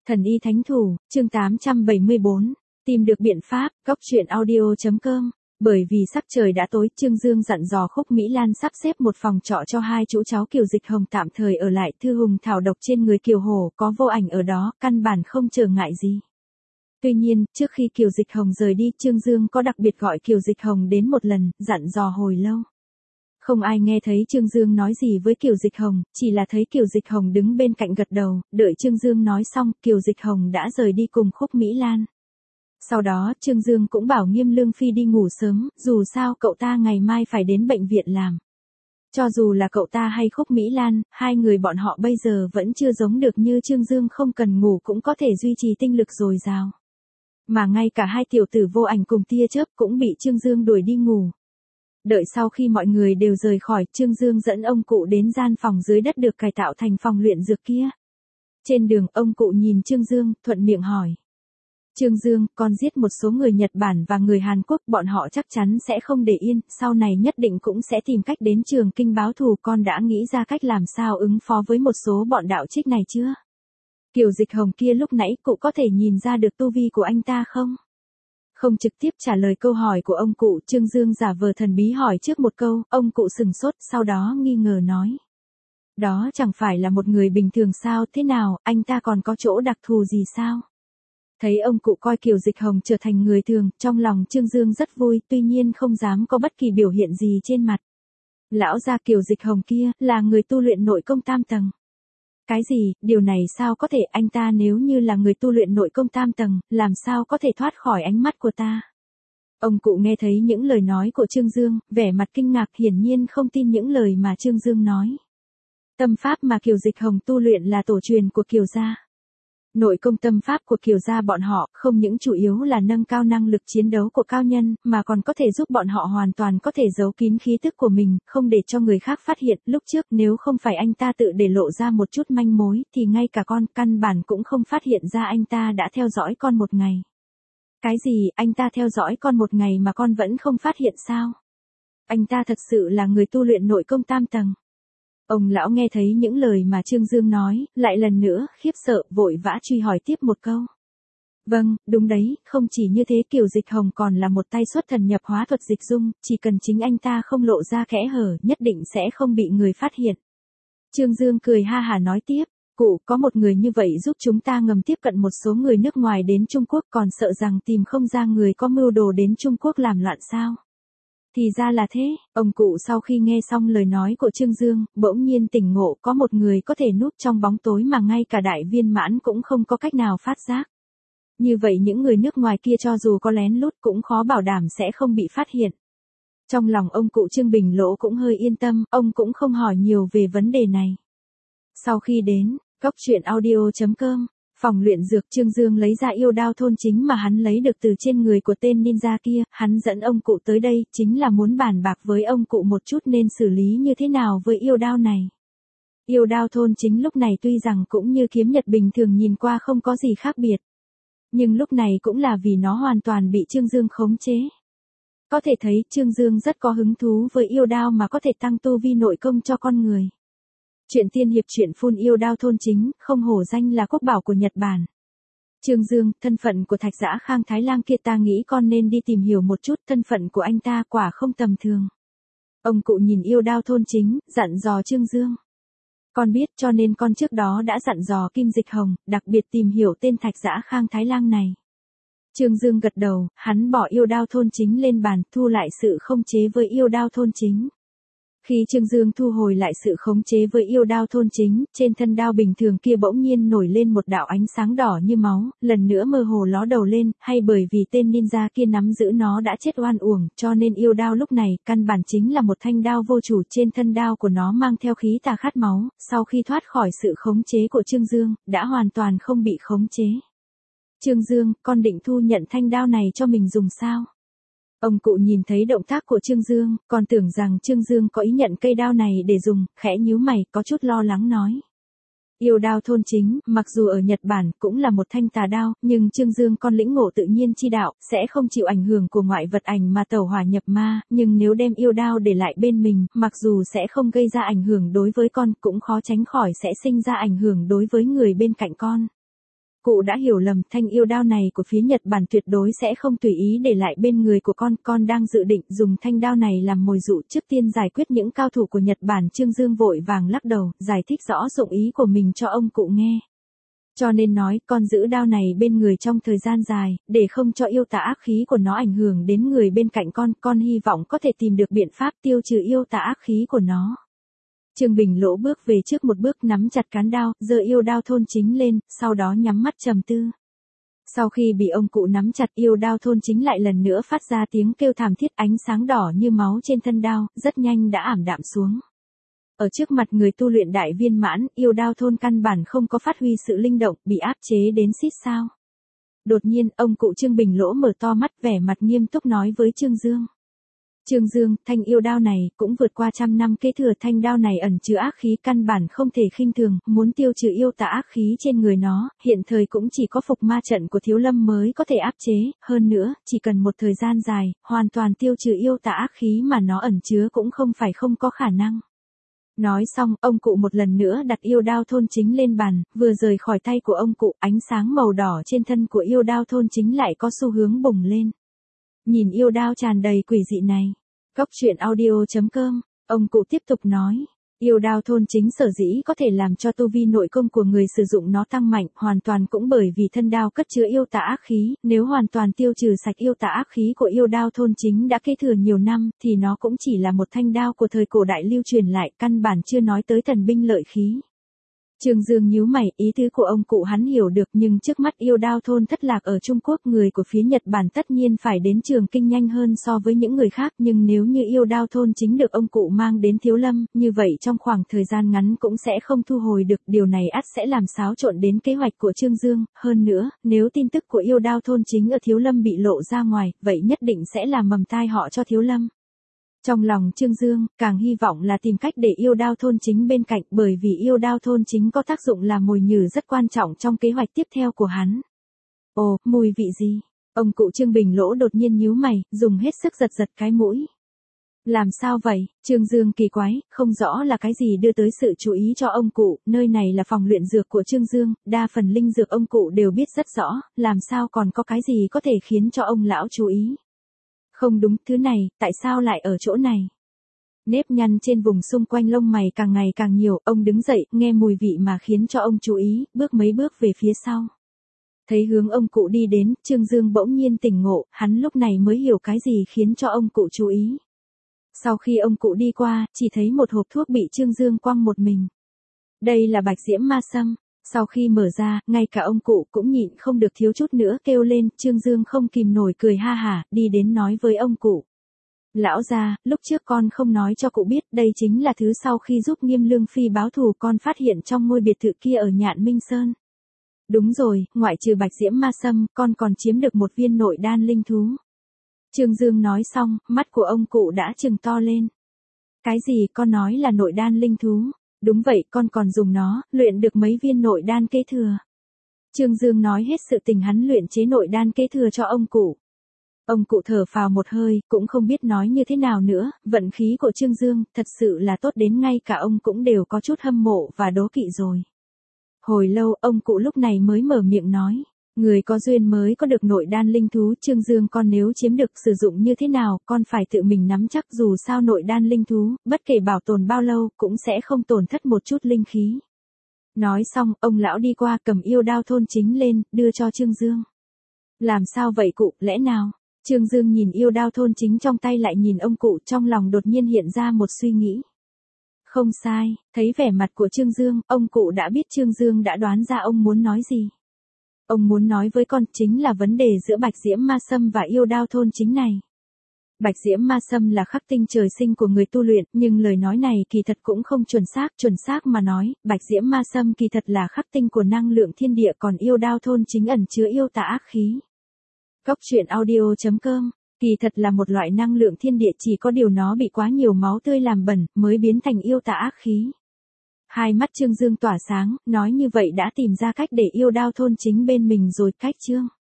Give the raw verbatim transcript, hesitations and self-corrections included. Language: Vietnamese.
Thần y thánh thủ, chương tám trăm bảy mươi bốn, tìm được biện pháp, góc truyện audio chấm com. Bởi vì sắc trời đã tối, Trương Dương dặn dò Khúc Mỹ Lan sắp xếp một phòng trọ cho hai chú cháu Kiều Dịch Hồng tạm thời ở lại. Thư hùng thảo độc trên người Kiều Hổ có vô ảnh ở đó, căn bản không trở ngại gì. Tuy nhiên, trước khi Kiều Dịch Hồng rời đi, Trương Dương có đặc biệt gọi Kiều Dịch Hồng đến một lần, dặn dò hồi lâu. Không ai nghe thấy Trương Dương nói gì với Kiều Dịch Hồng, chỉ là thấy Kiều Dịch Hồng đứng bên cạnh gật đầu, đợi Trương Dương nói xong, Kiều Dịch Hồng đã rời đi cùng Khúc Mỹ Lan. Sau đó, Trương Dương cũng bảo Nghiêm Lương Phi đi ngủ sớm, dù sao cậu ta ngày mai phải đến bệnh viện làm. Cho dù là cậu ta hay Khúc Mỹ Lan, hai người bọn họ bây giờ vẫn chưa giống được như Trương Dương không cần ngủ cũng có thể duy trì tinh lực dồi dào. Mà ngay cả hai tiểu tử Vô Ảnh cùng Tia Chớp cũng bị Trương Dương đuổi đi ngủ. Đợi sau khi mọi người đều rời khỏi, Trương Dương dẫn ông cụ đến gian phòng dưới đất được cải tạo thành phòng luyện dược kia. Trên đường, ông cụ nhìn Trương Dương, thuận miệng hỏi. Trương Dương, con giết một số người Nhật Bản và người Hàn Quốc, bọn họ chắc chắn sẽ không để yên, sau này nhất định cũng sẽ tìm cách đến Trường Kinh báo thù. Con đã nghĩ ra cách làm sao ứng phó với một số bọn đạo trích này chưa? Kiều Dịch Hồng kia lúc nãy, cụ có thể nhìn ra được tu vi của anh ta không? Không trực tiếp trả lời câu hỏi của ông cụ, Trương Dương giả vờ thần bí hỏi trước một câu, ông cụ sừng sốt, sau đó nghi ngờ nói. Đó chẳng phải là một người bình thường sao, thế nào, anh ta còn có chỗ đặc thù gì sao? Thấy ông cụ coi Kiều Dịch Hồng trở thành người thường, trong lòng Trương Dương rất vui, tuy nhiên không dám có bất kỳ biểu hiện gì trên mặt. Lão gia Kiều Dịch Hồng kia, là người tu luyện nội công tam tầng. Cái gì, điều này sao có thể, anh ta nếu như là người tu luyện nội công tam tầng, làm sao có thể thoát khỏi ánh mắt của ta? Ông cụ nghe thấy những lời nói của Trương Dương, vẻ mặt kinh ngạc, hiển nhiên không tin những lời mà Trương Dương nói. Tâm pháp mà Kiều Dịch Hồng tu luyện là tổ truyền của Kiều gia. Nội công tâm pháp của Kiều gia bọn họ không những chủ yếu là nâng cao năng lực chiến đấu của cao nhân, mà còn có thể giúp bọn họ hoàn toàn có thể giấu kín khí tức của mình, không để cho người khác phát hiện. Lúc trước nếu không phải anh ta tự để lộ ra một chút manh mối, thì ngay cả con căn bản cũng không phát hiện ra anh ta đã theo dõi con một ngày. Cái gì, anh ta theo dõi con một ngày mà con vẫn không phát hiện sao? Anh ta thật sự là người tu luyện nội công tam tầng. Ông lão nghe thấy những lời mà Trương Dương nói, lại lần nữa, khiếp sợ, vội vã truy hỏi tiếp một câu. Vâng, đúng đấy, không chỉ như thế, Kiều Dịch Hồng còn là một tay xuất thần nhập hóa thuật dịch dung, chỉ cần chính anh ta không lộ ra kẽ hở, nhất định sẽ không bị người phát hiện. Trương Dương cười ha hả nói tiếp, cụ, có một người như vậy giúp chúng ta ngầm tiếp cận một số người nước ngoài đến Trung Quốc, còn sợ rằng tìm không ra người có mưu đồ đến Trung Quốc làm loạn sao? Thì ra là thế, ông cụ sau khi nghe xong lời nói của Trương Dương, bỗng nhiên tỉnh ngộ, có một người có thể núp trong bóng tối mà ngay cả đại viên mãn cũng không có cách nào phát giác. Như vậy những người nước ngoài kia cho dù có lén lút cũng khó bảo đảm sẽ không bị phát hiện. Trong lòng ông cụ Trương Bình Lỗ cũng hơi yên tâm, ông cũng không hỏi nhiều về vấn đề này. Sau khi đến, góc truyện audio chấm com, phòng luyện dược, Trương Dương lấy ra yêu đao thôn chính mà hắn lấy được từ trên người của tên ninja kia, hắn dẫn ông cụ tới đây, chính là muốn bàn bạc với ông cụ một chút nên xử lý như thế nào với yêu đao này. Yêu đao thôn chính lúc này tuy rằng cũng như kiếm nhật bình thường nhìn qua không có gì khác biệt. Nhưng lúc này cũng là vì nó hoàn toàn bị Trương Dương khống chế. Có thể thấy Trương Dương rất có hứng thú với yêu đao mà có thể tăng tu vi nội công cho con người. Chuyện tiên hiệp truyện phun yêu đao thôn chính, không hổ danh là quốc bảo của Nhật Bản. Trương Dương, thân phận của Thạch Dã Khang Thái Lang kia ta nghĩ con nên đi tìm hiểu một chút, thân phận của anh ta quả không tầm thường. Ông cụ nhìn yêu đao thôn chính, dặn dò Trương Dương. Con biết cho nên con trước đó đã dặn dò Kim Dịch Hồng, đặc biệt tìm hiểu tên Thạch Dã Khang Thái Lang này. Trương Dương gật đầu, hắn bỏ yêu đao thôn chính lên bàn, thu lại sự khống chế với yêu đao thôn chính. Khi Trương Dương thu hồi lại sự khống chế với yêu đao thôn chính, trên thân đao bình thường kia bỗng nhiên nổi lên một đạo ánh sáng đỏ như máu, lần nữa mơ hồ ló đầu lên, hay bởi vì tên ninja kia nắm giữ nó đã chết oan uổng, cho nên yêu đao lúc này, căn bản chính là một thanh đao vô chủ, trên thân đao của nó mang theo khí tà khát máu, sau khi thoát khỏi sự khống chế của Trương Dương, đã hoàn toàn không bị khống chế. Trương Dương, con định thu nhận thanh đao này cho mình dùng sao? Ông cụ nhìn thấy động tác của Trương Dương, còn tưởng rằng Trương Dương có ý nhận cây đao này để dùng, khẽ nhíu mày, có chút lo lắng nói. Yêu đao thôn chính, mặc dù ở Nhật Bản cũng là một thanh tà đao, nhưng Trương Dương con lĩnh ngộ tự nhiên chi đạo, sẽ không chịu ảnh hưởng của ngoại vật ảnh mà tẩu hỏa nhập ma, nhưng nếu đem yêu đao để lại bên mình, mặc dù sẽ không gây ra ảnh hưởng đối với con, cũng khó tránh khỏi sẽ sinh ra ảnh hưởng đối với người bên cạnh con. cụ đã hiểu lầm, thanh yêu đao này của phía Nhật Bản tuyệt đối sẽ không tùy ý để lại bên người của con, con đang dự định dùng thanh đao này làm mồi dụ trước tiên giải quyết những cao thủ của Nhật Bản. Trương Dương vội vàng lắc đầu, giải thích rõ dụng ý của mình cho ông cụ nghe. Cho nên nói, con giữ đao này bên người trong thời gian dài, để không cho yêu tà ác khí của nó ảnh hưởng đến người bên cạnh con, con hy vọng có thể tìm được biện pháp tiêu trừ yêu tà ác khí của nó. Trương Bình Lỗ bước về trước một bước, nắm chặt cán đao, giơ yêu đao thôn chính lên, sau đó nhắm mắt trầm tư. Sau khi bị ông cụ nắm chặt, yêu đao thôn chính lại lần nữa phát ra tiếng kêu thảm thiết, ánh sáng đỏ như máu trên thân đao, rất nhanh đã ảm đạm xuống. Ở trước mặt người tu luyện đại viên mãn, yêu đao thôn căn bản không có phát huy sự linh động, bị áp chế đến xít sao. Đột nhiên, ông cụ Trương Bình Lỗ mở to mắt, vẻ mặt nghiêm túc nói với Trương Dương. Trương Dương, thanh yêu đao này cũng vượt qua trăm năm kế thừa, thanh đao này ẩn chứa ác khí căn bản không thể khinh thường, muốn tiêu trừ yêu tà ác khí trên người nó, hiện thời cũng chỉ có phục ma trận của Thiếu Lâm mới có thể áp chế, hơn nữa, chỉ cần một thời gian dài, hoàn toàn tiêu trừ yêu tà ác khí mà nó ẩn chứa cũng không phải không có khả năng. Nói xong, ông cụ một lần nữa đặt yêu đao thôn chính lên bàn, vừa rời khỏi tay của ông cụ, ánh sáng màu đỏ trên thân của yêu đao thôn chính lại có xu hướng bùng lên. Nhìn yêu đao tràn đầy quỷ dị này. Góc truyện audio chấm com, ông cụ tiếp tục nói. Yêu đao thôn chính sở dĩ có thể làm cho tu vi nội công của người sử dụng nó tăng mạnh, hoàn toàn cũng bởi vì thân đao cất chứa yêu tà ác khí, nếu hoàn toàn tiêu trừ sạch yêu tà ác khí của yêu đao thôn chính đã kế thừa nhiều năm, thì nó cũng chỉ là một thanh đao của thời cổ đại lưu truyền lại, căn bản chưa nói tới thần binh lợi khí. Trương Dương nhíu mày, ý tứ của ông cụ hắn hiểu được, nhưng trước mắt yêu đao thôn thất lạc ở Trung Quốc, người của phía Nhật Bản tất nhiên phải đến Trường Kinh nhanh hơn so với những người khác, nhưng nếu như yêu đao thôn chính được ông cụ mang đến Thiếu Lâm, như vậy trong khoảng thời gian ngắn cũng sẽ không thu hồi được, điều này ắt sẽ làm xáo trộn đến kế hoạch của Trương Dương, hơn nữa, nếu tin tức của yêu đao thôn chính ở Thiếu Lâm bị lộ ra ngoài, vậy nhất định sẽ là mầm tai họa cho Thiếu Lâm. Trong lòng Trương Dương, càng hy vọng là tìm cách để yêu đao thôn chính bên cạnh, bởi vì yêu đao thôn chính có tác dụng là mồi nhử rất quan trọng trong kế hoạch tiếp theo của hắn. Ồ, mùi vị gì? Ông cụ Trương Bình Lỗ đột nhiên nhíu mày, dùng hết sức giật giật cái mũi. Làm sao vậy? Trương Dương kỳ quái, không rõ là cái gì đưa tới sự chú ý cho ông cụ, nơi này là phòng luyện dược của Trương Dương, đa phần linh dược ông cụ đều biết rất rõ, làm sao còn có cái gì có thể khiến cho ông lão chú ý. Không đúng, thứ này, tại sao lại ở chỗ này? Nếp nhăn trên vùng xung quanh lông mày càng ngày càng nhiều, ông đứng dậy, nghe mùi vị mà khiến cho ông chú ý, bước mấy bước về phía sau. Thấy hướng ông cụ đi đến, Trương Dương bỗng nhiên tỉnh ngộ, hắn lúc này mới hiểu cái gì khiến cho ông cụ chú ý. Sau khi ông cụ đi qua, chỉ thấy một hộp thuốc bị Trương Dương quăng một mình. Đây là bạch diễm ma sâm. Sau khi mở ra, ngay cả ông cụ cũng nhịn không được thiếu chút nữa kêu lên, Trương Dương không kìm nổi cười ha hả, đi đến nói với ông cụ. Lão gia, lúc trước con không nói cho cụ biết, đây chính là thứ sau khi giúp Nghiêm Lương Phi báo thù con phát hiện trong ngôi biệt thự kia ở Nhạn Minh Sơn. Đúng rồi, ngoại trừ bạch diễm ma sâm, con còn chiếm được một viên nội đan linh thú. Trương Dương nói xong, mắt của ông cụ đã trừng to lên. Cái gì con nói là nội đan linh thú? Đúng vậy, con còn dùng nó, luyện được mấy viên nội đan kế thừa. Trương Dương nói hết sự tình hắn luyện chế nội đan kế thừa cho ông cụ. Ông cụ thở phào một hơi, cũng không biết nói như thế nào nữa, vận khí của Trương Dương, thật sự là tốt đến ngay cả ông cũng đều có chút hâm mộ và đố kỵ rồi. Hồi lâu, ông cụ lúc này mới mở miệng nói. Người có duyên mới có được nội đan linh thú, Trương Dương con nếu chiếm được sử dụng như thế nào, con phải tự mình nắm chắc, dù sao nội đan linh thú, bất kể bảo tồn bao lâu, cũng sẽ không tổn thất một chút linh khí. Nói xong, ông lão đi qua cầm yêu đao thôn chính lên, đưa cho Trương Dương. Làm sao vậy cụ, lẽ nào? Trương Dương nhìn yêu đao thôn chính trong tay lại nhìn ông cụ, trong lòng đột nhiên hiện ra một suy nghĩ. Không sai, thấy vẻ mặt của Trương Dương, ông cụ đã biết Trương Dương đã đoán ra ông muốn nói gì. Ông muốn nói với con chính là vấn đề giữa bạch diễm ma sâm và yêu đao thôn chính này. Bạch diễm ma sâm là khắc tinh trời sinh của người tu luyện, nhưng lời nói này kỳ thật cũng không chuẩn xác, chuẩn xác mà nói, bạch diễm ma sâm kỳ thật là khắc tinh của năng lượng thiên địa, còn yêu đao thôn chính ẩn chứa yêu tà ác khí. Góc truyện audio chấm com, kỳ thật là một loại năng lượng thiên địa, chỉ có điều nó bị quá nhiều máu tươi làm bẩn, mới biến thành yêu tà ác khí. Hai mắt Trương Dương tỏa sáng, nói như vậy đã tìm ra cách để yêu đao thôn chính bên mình rồi, cách Trương.